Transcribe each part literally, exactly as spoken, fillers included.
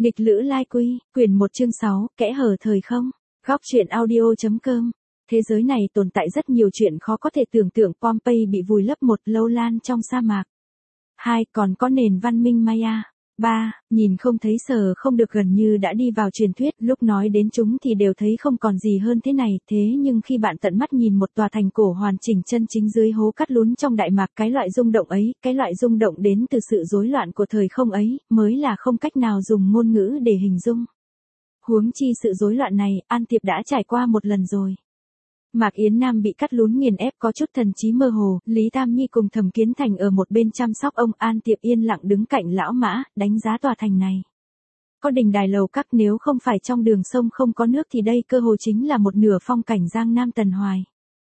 Nghịch lữ lai quy, quyển một chương sáu, kẽ hở thời không. Góc truyện audio.com. Thế giới này tồn tại rất nhiều chuyện khó có thể tưởng tượng. Pompeii bị vùi lấp. Một, lâu lan trong sa mạc. Hai, còn có nền văn minh Maya. Ba, nhìn không thấy sờ không được gần như đã đi vào truyền thuyết. Lúc nói đến chúng thì đều thấy không còn gì hơn thế này. Thế nhưng khi bạn tận mắt nhìn một tòa thành cổ hoàn chỉnh chân chính dưới hố cắt lún trong đại mạc, cái loại rung động ấy, cái loại rung động đến từ sự rối loạn của thời không ấy, mới là không cách nào dùng ngôn ngữ để hình dung. Huống chi sự rối loạn này, An Tiệp đã trải qua một lần rồi. Mạc Yến Nam bị cắt lún nghiền ép có chút thần trí mơ hồ, Lý Tam Nhi cùng Thẩm Kiến Thành ở một bên chăm sóc ông. An Tiệp yên lặng đứng cạnh lão Mã, đánh giá tòa thành này. Có đình đài lầu các, nếu không phải trong đường sông không có nước thì đây cơ hồ chính là một nửa phong cảnh Giang Nam Tần Hoài.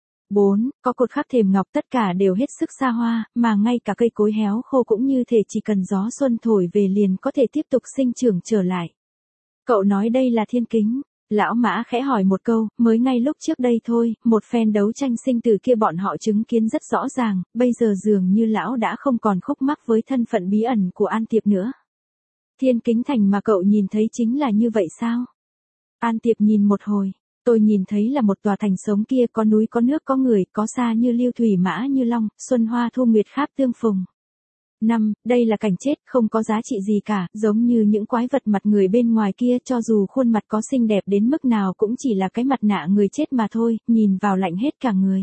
Bốn, có cột khắc thềm ngọc, tất cả đều hết sức xa hoa, mà ngay cả cây cối héo khô cũng như thể chỉ cần gió xuân thổi về liền có thể tiếp tục sinh trưởng trở lại. Cậu nói đây là thiên kính. Lão Mã khẽ hỏi một câu, mới ngay lúc trước đây thôi, một phen đấu tranh sinh tử kia bọn họ chứng kiến rất rõ ràng, bây giờ dường như lão đã không còn khúc mắc với thân phận bí ẩn của An Tiệp nữa. Thiên kính thành mà cậu nhìn thấy chính là như vậy sao? An Tiệp nhìn một hồi, tôi nhìn thấy là một tòa thành sống kia, có núi có nước có người, có xa như lưu thủy mã như long, xuân hoa thu nguyệt khắp tương phùng. Năm, đây là cảnh chết, không có giá trị gì cả, giống như những quái vật mặt người bên ngoài kia, cho dù khuôn mặt có xinh đẹp đến mức nào cũng chỉ là cái mặt nạ người chết mà thôi, nhìn vào lạnh hết cả người.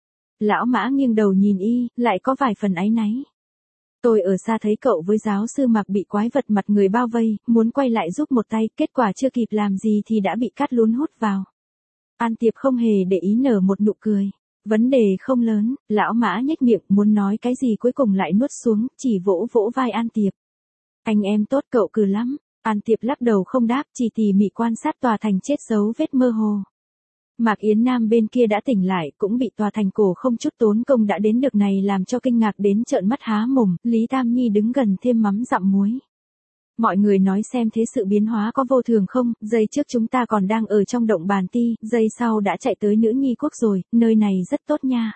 Lão Mã nghiêng đầu nhìn y, lại có vài phần áy náy. Tôi ở xa thấy cậu với giáo sư Mạc bị quái vật mặt người bao vây, muốn quay lại giúp một tay, kết quả chưa kịp làm gì thì đã bị cắt lún hút vào. An Tiệp không hề để ý nở một nụ cười. Vấn đề không lớn, lão Mã nhếch miệng muốn nói cái gì cuối cùng lại nuốt xuống, chỉ vỗ vỗ vai An Tiệp. Anh em tốt, cậu cừ lắm. An Tiệp lắc đầu không đáp, chỉ tỉ mỉ quan sát tòa thành chết dấu vết mơ hồ. Mạc Yến Nam bên kia đã tỉnh lại, cũng bị tòa thành cổ không chút tốn công đã đến được này làm cho kinh ngạc đến trợn mắt há mồm. Lý Tam Nhi đứng gần thêm mắm dặm muối. Mọi người nói xem thế sự biến hóa có vô thường không, giây trước chúng ta còn đang ở trong động Bàn Ti, giây sau đã chạy tới Nữ Nhi Quốc rồi, nơi này rất tốt nha.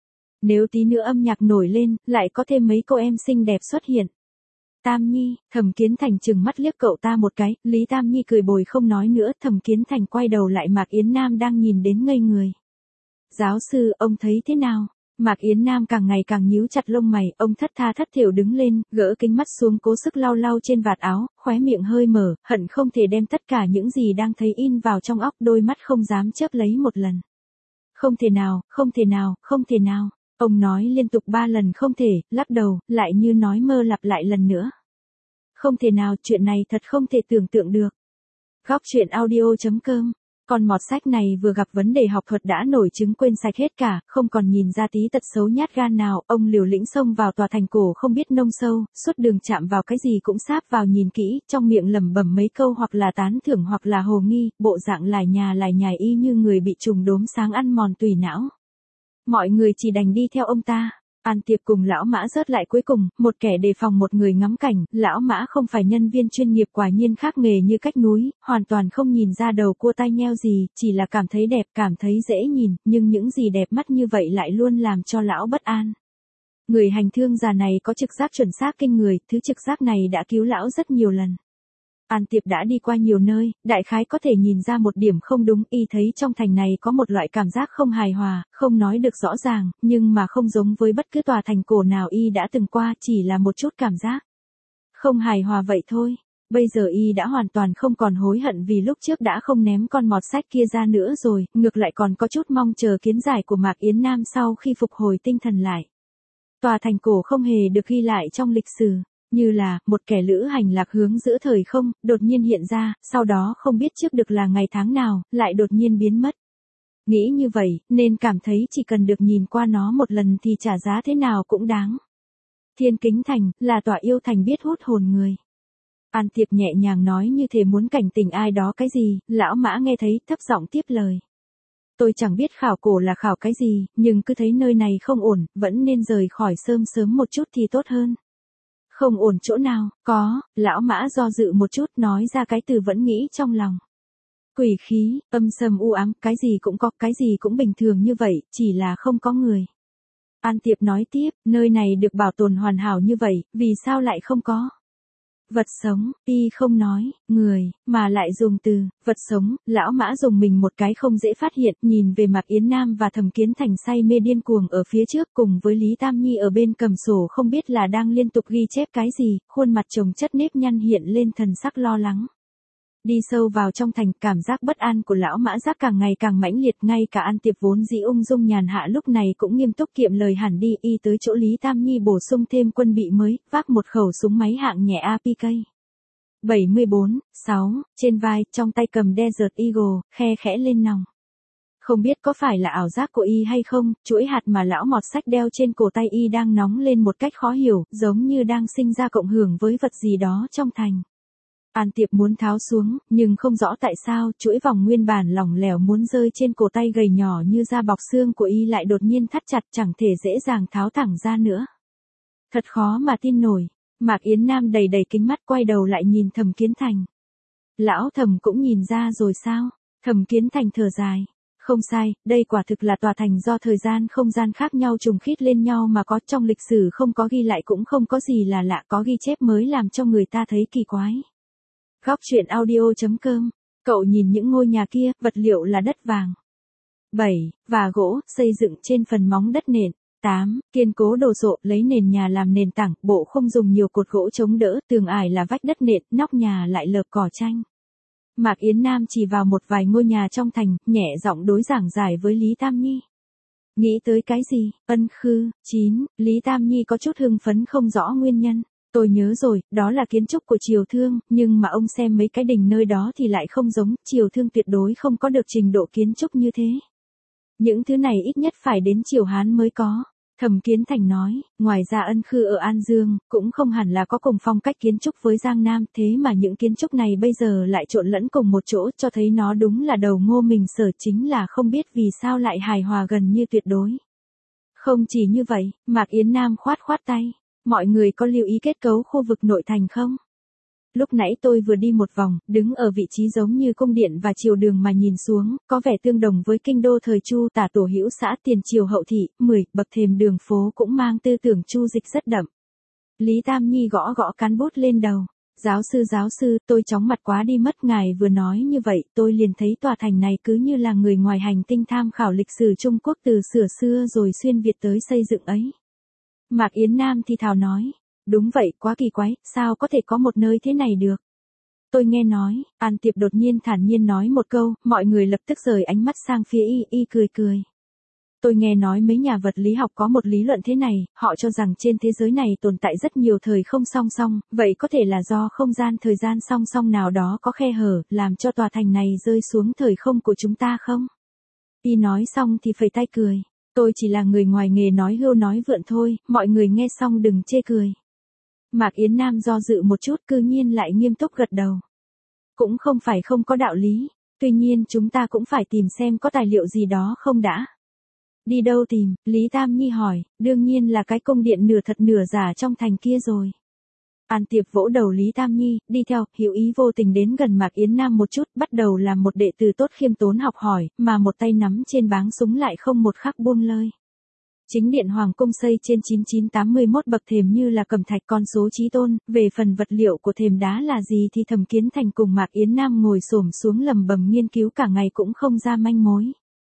Nếu tí nữa âm nhạc nổi lên, lại có thêm mấy cô em xinh đẹp xuất hiện. Tam Nhi, Thẩm Kiến Thành trừng mắt liếc cậu ta một cái, Lý Tam Nhi cười bồi không nói nữa. Thẩm Kiến Thành quay đầu lại Mạc Yến Nam đang nhìn đến ngây người. Giáo sư, ông thấy thế nào? Mạc Yến Nam càng ngày càng nhíu chặt lông mày, ông thất tha thất thểu đứng lên, gỡ kính mắt xuống cố sức lau lau trên vạt áo, khóe miệng hơi mở, hận không thể đem tất cả những gì đang thấy in vào trong óc, đôi mắt không dám chớp lấy một lần. Không thể nào, không thể nào, không thể nào. Ông nói liên tục ba lần không thể, lắc đầu, lại như nói mơ lặp lại lần nữa. Không thể nào, chuyện này thật không thể tưởng tượng được. Góc truyện audio.com. Con mọt sách này vừa gặp vấn đề học thuật đã nổi chứng quên sạch hết cả, không còn nhìn ra tí tật xấu nhát gan nào. Ông liều lĩnh xông vào tòa thành cổ không biết nông sâu, suốt đường chạm vào cái gì cũng sáp vào nhìn kỹ, trong miệng lẩm bẩm mấy câu hoặc là tán thưởng hoặc là hồ nghi, bộ dạng lải nhà lải nhải y như người bị trùng đốm sáng ăn mòn tủy não. Mọi người chỉ đành đi theo ông ta. An Tiệp cùng lão Mã rớt lại cuối cùng, một kẻ đề phòng một người ngắm cảnh. Lão Mã không phải nhân viên chuyên nghiệp, quả nhiên khác nghề như cách núi, hoàn toàn không nhìn ra đầu cua tai nheo gì, chỉ là cảm thấy đẹp, cảm thấy dễ nhìn, nhưng những gì đẹp mắt như vậy lại luôn làm cho lão bất an. Người hành thương già này có trực giác chuẩn xác kinh người, thứ trực giác này đã cứu lão rất nhiều lần. An Tiệp đã đi qua nhiều nơi, đại khái có thể nhìn ra một điểm không đúng, y thấy trong thành này có một loại cảm giác không hài hòa, không nói được rõ ràng, nhưng mà không giống với bất cứ tòa thành cổ nào y đã từng qua, chỉ là một chút cảm giác không hài hòa vậy thôi. Bây giờ y đã hoàn toàn không còn hối hận vì lúc trước đã không ném con mọt sách kia ra nữa rồi, ngược lại còn có chút mong chờ kiến giải của Mạc Yến Nam sau khi phục hồi tinh thần lại. Tòa thành cổ không hề được ghi lại trong lịch sử. Như là, một kẻ lữ hành lạc hướng giữa thời không, đột nhiên hiện ra, sau đó không biết trước được là ngày tháng nào, lại đột nhiên biến mất. Nghĩ như vậy, nên cảm thấy chỉ cần được nhìn qua nó một lần thì trả giá thế nào cũng đáng. Thiên Kính Thành, là tòa yêu thành biết hút hồn người. An Tiệp nhẹ nhàng nói như thể muốn cảnh tỉnh ai đó cái gì, lão Mã nghe thấy, thấp giọng tiếp lời. Tôi chẳng biết khảo cổ là khảo cái gì, nhưng cứ thấy nơi này không ổn, vẫn nên rời khỏi sớm sớm một chút thì tốt hơn. Không ổn chỗ nào, có, lão Mã do dự một chút nói ra cái từ vẫn nghĩ trong lòng. Quỷ khí, âm sầm u ám, cái gì cũng có, cái gì cũng bình thường như vậy, chỉ là không có người. An Tiệp nói tiếp, nơi này được bảo tồn hoàn hảo như vậy, vì sao lại không có? Vật sống, y không nói, người, mà lại dùng từ, vật sống, lão Mã dùng mình một cái không dễ phát hiện, nhìn về Mạc Yến Nam và Thẩm Kiến Thành say mê điên cuồng ở phía trước cùng với Lý Tam Nhi ở bên cầm sổ không biết là đang liên tục ghi chép cái gì, khuôn mặt chồng chất nếp nhăn hiện lên thần sắc lo lắng. Đi sâu vào trong thành, cảm giác bất an của lão Mã Giác càng ngày càng mãnh liệt, ngay cả An Tiệp vốn dĩ ung dung nhàn hạ lúc này cũng nghiêm túc kiệm lời hẳn đi, y tới chỗ Lý Tam Nhi bổ sung thêm quân bị mới, vác một khẩu súng máy hạng nhẹ a pê ca. bảy mươi bốn, sáu, trên vai, trong tay cầm Desert Eagle, khe khẽ lên nòng. Không biết có phải là ảo giác của y hay không, chuỗi hạt mà lão mọt sách đeo trên cổ tay y đang nóng lên một cách khó hiểu, giống như đang sinh ra cộng hưởng với vật gì đó trong thành. An Tiệp muốn tháo xuống, nhưng không rõ tại sao, chuỗi vòng nguyên bản lỏng lẻo muốn rơi trên cổ tay gầy nhỏ như da bọc xương của y lại đột nhiên thắt chặt, chẳng thể dễ dàng tháo thẳng ra nữa. Thật khó mà tin nổi. Mạc Yến Nam đầy đầy kính mắt quay đầu lại nhìn Thẩm Kiến Thành. Lão Thẩm cũng nhìn ra rồi sao? Thẩm Kiến Thành thở dài. Không sai, đây quả thực là tòa thành do thời gian không gian khác nhau trùng khít lên nhau mà có, trong lịch sử không có ghi lại cũng không có gì là lạ, có ghi chép mới làm cho người ta thấy kỳ quái. Góc truyện audio chấm com. Cậu nhìn những ngôi nhà kia, vật liệu là đất vàng. bảy. Và gỗ, xây dựng trên phần móng đất nền. tám. Kiên cố đồ sộ, lấy nền nhà làm nền tảng, bộ không dùng nhiều cột gỗ chống đỡ, tường ải là vách đất nện, nóc nhà lại lợp cỏ tranh. Mạc Yến Nam chỉ vào một vài ngôi nhà trong thành, nhẹ giọng đối giảng giải với Lý Tam Nhi. Nghĩ tới cái gì? Ân Khư. chín. Lý Tam Nhi có chút hưng phấn không rõ nguyên nhân. Tôi nhớ rồi, đó là kiến trúc của Triều Thương, nhưng mà ông xem mấy cái đình nơi đó thì lại không giống, Triều Thương tuyệt đối không có được trình độ kiến trúc như thế. Những thứ này ít nhất phải đến Triều Hán mới có. Thẩm Kiến Thành nói, ngoài ra Ân Khư ở An Dương, cũng không hẳn là có cùng phong cách kiến trúc với Giang Nam, thế mà những kiến trúc này bây giờ lại trộn lẫn cùng một chỗ, cho thấy nó đúng là đầu ngô mình sở, chính là không biết vì sao lại hài hòa gần như tuyệt đối. Không chỉ như vậy, Mạc Yến Nam khoát khoát tay, mọi người có lưu ý kết cấu khu vực nội thành không? Lúc nãy tôi vừa đi một vòng, đứng ở vị trí giống như cung điện và triều đường mà nhìn xuống, có vẻ tương đồng với kinh đô thời Chu, Tả Tổ Hữu xã tiền triều hậu thị, mười, bậc thềm đường phố cũng mang tư tưởng Chu dịch rất đậm. Lý Tam Nhi gõ gõ cán bút lên đầu. Giáo sư giáo sư, tôi chóng mặt quá đi mất, ngài vừa nói như vậy, tôi liền thấy tòa thành này cứ như là người ngoài hành tinh tham khảo lịch sử Trung Quốc từ xưa xưa rồi xuyên Việt tới xây dựng ấy. Mạc Yến Nam thì thào nói. Đúng vậy, quá kỳ quái, sao có thể có một nơi thế này được? Tôi nghe nói, An Tiệp đột nhiên thản nhiên nói một câu, mọi người lập tức rời ánh mắt sang phía y, y cười cười. Tôi nghe nói mấy nhà vật lý học có một lý luận thế này, họ cho rằng trên thế giới này tồn tại rất nhiều thời không song song, vậy có thể là do không gian thời gian song song nào đó có khe hở, làm cho tòa thành này rơi xuống thời không của chúng ta không? Y nói xong thì phẩy tay cười. Tôi chỉ là người ngoài nghề nói hưu nói vượn thôi, mọi người nghe xong đừng chê cười. Mạc Yến Nam do dự một chút, cư nhiên lại nghiêm túc gật đầu. Cũng không phải không có đạo lý, tuy nhiên chúng ta cũng phải tìm xem có tài liệu gì đó không đã. Đi đâu tìm? Lý Tam Nhi hỏi, đương nhiên là cái cung điện nửa thật nửa giả trong thành kia rồi. An Tiệp vỗ đầu Lý Tam Nhi, đi theo, hiểu ý vô tình đến gần Mạc Yến Nam một chút, bắt đầu làm một đệ tử tốt khiêm tốn học hỏi, mà một tay nắm trên báng súng lại không một khắc buông lơi. Chính điện Hoàng cung xây trên chín chín tám mươi mốt bậc thềm như là cẩm thạch, con số chí tôn, về phần vật liệu của thềm đá là gì thì Thẩm Kiến Thành cùng Mạc Yến Nam ngồi xổm xuống lầm bầm nghiên cứu cả ngày cũng không ra manh mối.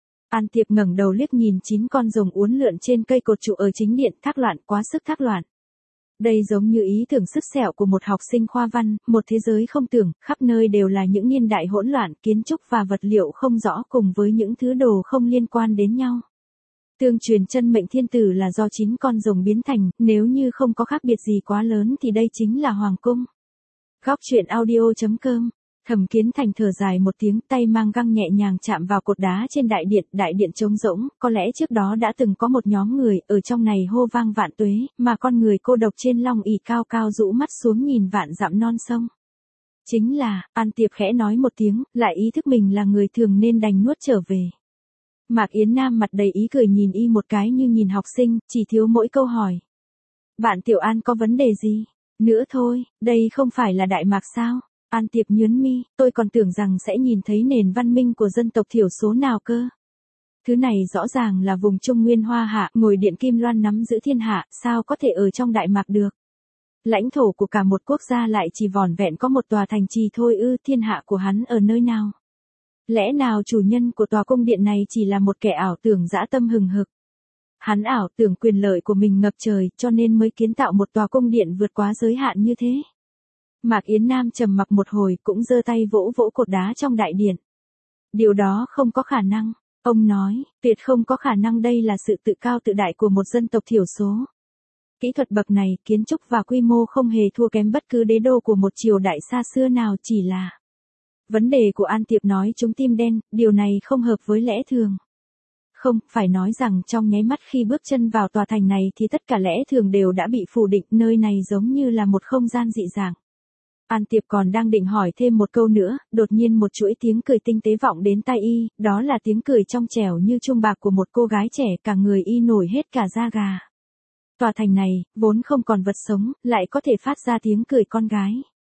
An Tiệp ngẩng đầu liếc nhìn chín con rồng uốn lượn trên cây cột trụ ở chính điện, thác loạn, quá sức thác loạn. Đây giống như ý tưởng sức sẹo của một học sinh khoa văn, một thế giới không tưởng, khắp nơi đều là những niên đại hỗn loạn, kiến trúc và vật liệu không rõ cùng với những thứ đồ không liên quan đến nhau. Tương truyền chân mệnh thiên tử là do chín con rồng biến thành, nếu như không có khác biệt gì quá lớn thì đây chính là hoàng cung. Góc truyện audio chấm com. Thẩm Kiến Thành thở dài một tiếng, tay mang găng nhẹ nhàng chạm vào cột đá trên đại điện, đại điện trống rỗng, có lẽ trước đó đã từng có một nhóm người, ở trong này hô vang vạn tuế, mà con người cô độc trên long ỷ cao cao rũ mắt xuống nhìn vạn dặm non sông. Chính là, An Tiệp khẽ nói một tiếng, lại ý thức mình là người thường nên đành nuốt trở về. Mạc Yến Nam mặt đầy ý cười nhìn y một cái như nhìn học sinh, chỉ thiếu mỗi câu hỏi. Bạn Tiểu An có vấn đề gì? Nữa thôi, đây không phải là Đại Mạc sao? An Tiệp nhướng mi, tôi còn tưởng rằng sẽ nhìn thấy nền văn minh của dân tộc thiểu số nào cơ. Thứ này rõ ràng là vùng Trung Nguyên Hoa Hạ, ngồi điện Kim Loan nắm giữ thiên hạ, sao có thể ở trong Đại Mạc được? Lãnh thổ của cả một quốc gia lại chỉ vỏn vẹn có một tòa thành trì thôi ư, thiên hạ của hắn ở nơi nào? Lẽ nào chủ nhân của tòa cung điện này chỉ là một kẻ ảo tưởng dã tâm hừng hực? Hắn ảo tưởng quyền lợi của mình ngập trời cho nên mới kiến tạo một tòa cung điện vượt quá giới hạn như thế. Mạc Yến Nam trầm mặc một hồi cũng giơ tay vỗ vỗ cột đá trong đại điện. Điều đó không có khả năng, ông nói, tuyệt không có khả năng, đây là sự tự cao tự đại của một dân tộc thiểu số. Kỹ thuật bậc này, kiến trúc và quy mô không hề thua kém bất cứ đế đô của một triều đại xa xưa nào, chỉ là... Vấn đề của An Tiệp nói trúng tim đen, điều này không hợp với lẽ thường. Không, phải nói rằng trong nháy mắt khi bước chân vào tòa thành này thì tất cả lẽ thường đều đã bị phủ định, nơi này giống như là một không gian dị dạng. An Tiệp còn đang định hỏi thêm một câu nữa, đột nhiên một chuỗi tiếng cười tinh tế vọng đến tai y, đó là tiếng cười trong trẻo như chuông bạc của một cô gái trẻ, cả người y nổi hết cả da gà. Tòa thành này, vốn không còn vật sống, lại có thể phát ra tiếng cười con gái.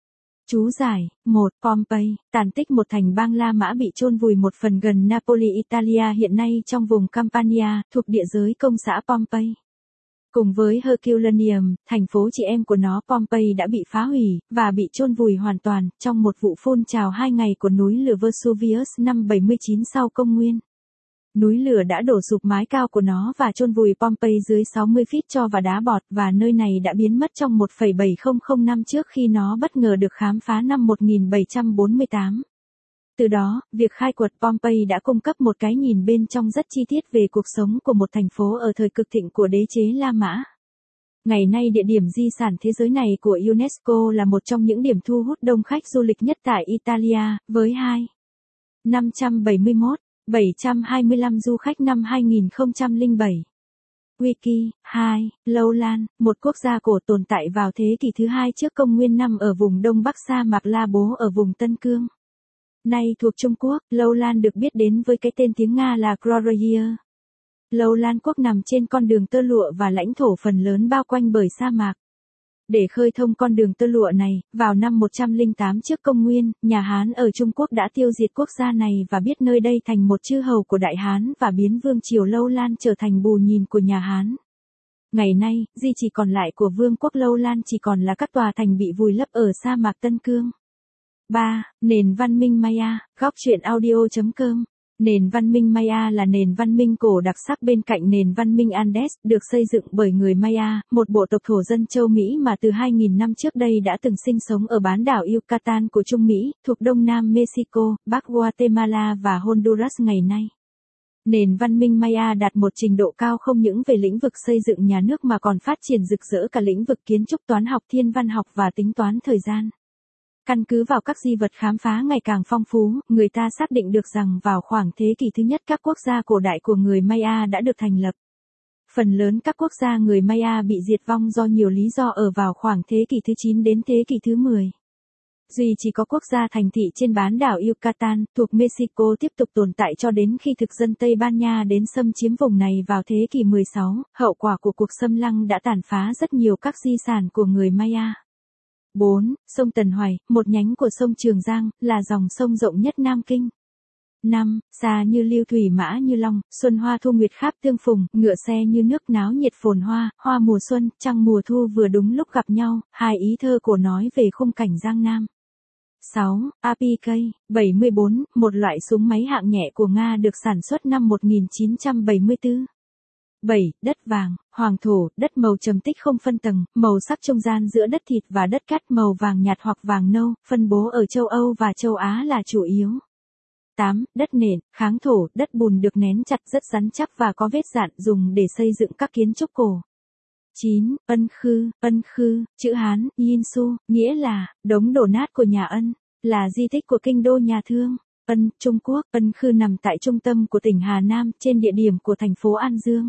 Chú giải, một Pompeii, tàn tích một thành bang La Mã bị chôn vùi một phần gần Napoli, Italia, hiện nay trong vùng Campania, thuộc địa giới công xã Pompeii. Cùng với Herculaneum, thành phố chị em của nó Pompeii đã bị phá hủy, và bị chôn vùi hoàn toàn, trong một vụ phun trào hai ngày của núi lửa Vesuvius năm bảy mươi chín sau công nguyên. Núi lửa đã đổ sụp mái cao của nó và chôn vùi Pompeii dưới sáu mươi feet tro và đá bọt, và nơi này đã biến mất trong một phẩy bảy không năm trước khi nó bất ngờ được khám phá năm một nghìn bảy trăm bốn mươi tám. Từ đó, việc khai quật Pompeii đã cung cấp một cái nhìn bên trong rất chi tiết về cuộc sống của một thành phố ở thời cực thịnh của đế chế La Mã. Ngày nay địa điểm di sản thế giới này của UNESCO là một trong những điểm thu hút đông khách du lịch nhất tại Italia, với hai nghìn năm trăm bảy mươi mốt nghìn bảy trăm hai mươi lăm du khách năm hai nghìn không trăm lẻ bảy. Wiki, hai. Lâu Lan, một quốc gia cổ tồn tại vào thế kỷ thứ hai trước công nguyên, nằm ở vùng đông bắc sa mạc La Bố ở vùng Tân Cương. Nay thuộc Trung Quốc, Lâu Lan được biết đến với cái tên tiếng Nga là Kroraya. Lâu Lan quốc nằm trên con đường tơ lụa và lãnh thổ phần lớn bao quanh bởi sa mạc. Để khơi thông con đường tơ lụa này, vào năm một trăm lẻ tám trước công nguyên, nhà Hán ở Trung Quốc đã tiêu diệt quốc gia này và biết nơi đây thành một chư hầu của Đại Hán và biến vương triều Lâu Lan trở thành bù nhìn của nhà Hán. Ngày nay, di chỉ còn lại của vương quốc Lâu Lan chỉ còn là các tòa thành bị vùi lấp ở sa mạc Tân Cương. ba. Nền văn minh Maya, góc truyện audio chấm com. Nền văn minh Maya là nền văn minh cổ đặc sắc bên cạnh nền văn minh Andes, được xây dựng bởi người Maya, một bộ tộc thổ dân châu Mỹ mà từ hai nghìn năm trước đây đã từng sinh sống ở bán đảo Yucatan của Trung Mỹ, thuộc đông nam Mexico, bắc Guatemala và Honduras ngày nay. Nền văn minh Maya đạt một trình độ cao không những về lĩnh vực xây dựng nhà nước mà còn phát triển rực rỡ cả lĩnh vực kiến trúc, toán học, thiên văn học và tính toán thời gian. Căn cứ vào các di vật khám phá ngày càng phong phú, người ta xác định được rằng vào khoảng thế kỷ thứ nhất các quốc gia cổ đại của người Maya đã được thành lập. Phần lớn các quốc gia người Maya bị diệt vong do nhiều lý do ở vào khoảng thế kỷ thứ chín đến thế kỷ thứ mười. Duy chỉ có quốc gia thành thị trên bán đảo Yucatan, thuộc Mexico tiếp tục tồn tại cho đến khi thực dân Tây Ban Nha đến xâm chiếm vùng này vào thế kỷ mười sáu, hậu quả của cuộc xâm lăng đã tàn phá rất nhiều các di sản của người Maya. bốn. Sông Tần Hoài, một nhánh của sông Trường Giang, là dòng sông rộng nhất Nam Kinh. năm. Xa như lưu thủy mã như long, xuân hoa thu nguyệt khắp tương phùng, ngựa xe như nước náo nhiệt phồn hoa, hoa mùa xuân, trăng mùa thu vừa đúng lúc gặp nhau, hai ý thơ cổ nói về khung cảnh Giang Nam. sáu. a pê ca bảy mươi bốn, một loại súng máy hạng nhẹ của Nga được sản xuất năm một nghìn chín trăm bảy mươi tư. bảy. Đất vàng, hoàng thổ, đất màu trầm tích không phân tầng, màu sắc trung gian giữa đất thịt và đất cát, màu vàng nhạt hoặc vàng nâu, phân bố ở châu Âu và châu Á là chủ yếu. tám. Đất nền, kháng thổ, đất bùn được nén chặt rất rắn chắc và có vết dạn, dùng để xây dựng các kiến trúc cổ. chín. Ân Khư, Ân Khư, chữ Hán, Yin Su, nghĩa là, đống đổ nát của nhà Ân, là di tích của kinh đô nhà Thương. Ân, Trung Quốc, Ân Khư nằm tại trung tâm của tỉnh Hà Nam, trên địa điểm của thành phố An Dương.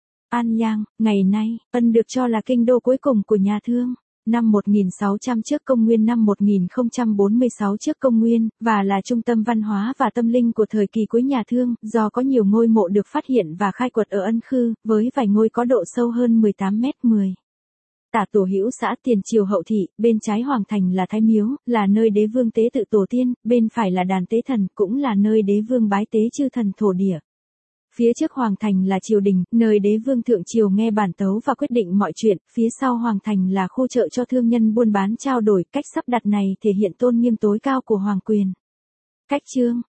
An Giang, ngày nay, Ân được cho là kinh đô cuối cùng của nhà Thương. Năm một nghìn sáu trăm trước công nguyên, năm một nghìn không trăm bốn mươi sáu trước công nguyên, và là trung tâm văn hóa và tâm linh của thời kỳ cuối nhà Thương, do có nhiều ngôi mộ được phát hiện và khai quật ở Ân Khư, với vài ngôi có độ sâu hơn mười tám mét mười. Tả Tổ Hữu xã Tiền Triều Hậu Thị, bên trái hoàng thành là Thái Miếu, là nơi đế vương tế tự tổ tiên, bên phải là đàn tế thần, cũng là nơi đế vương bái tế chư thần thổ địa. Phía trước hoàng thành là triều đình, nơi đế vương thượng triều nghe bản tấu và quyết định mọi chuyện, phía sau hoàng thành là khu chợ cho thương nhân buôn bán trao đổi, cách sắp đặt này thể hiện tôn nghiêm tối cao của hoàng quyền. Cách chương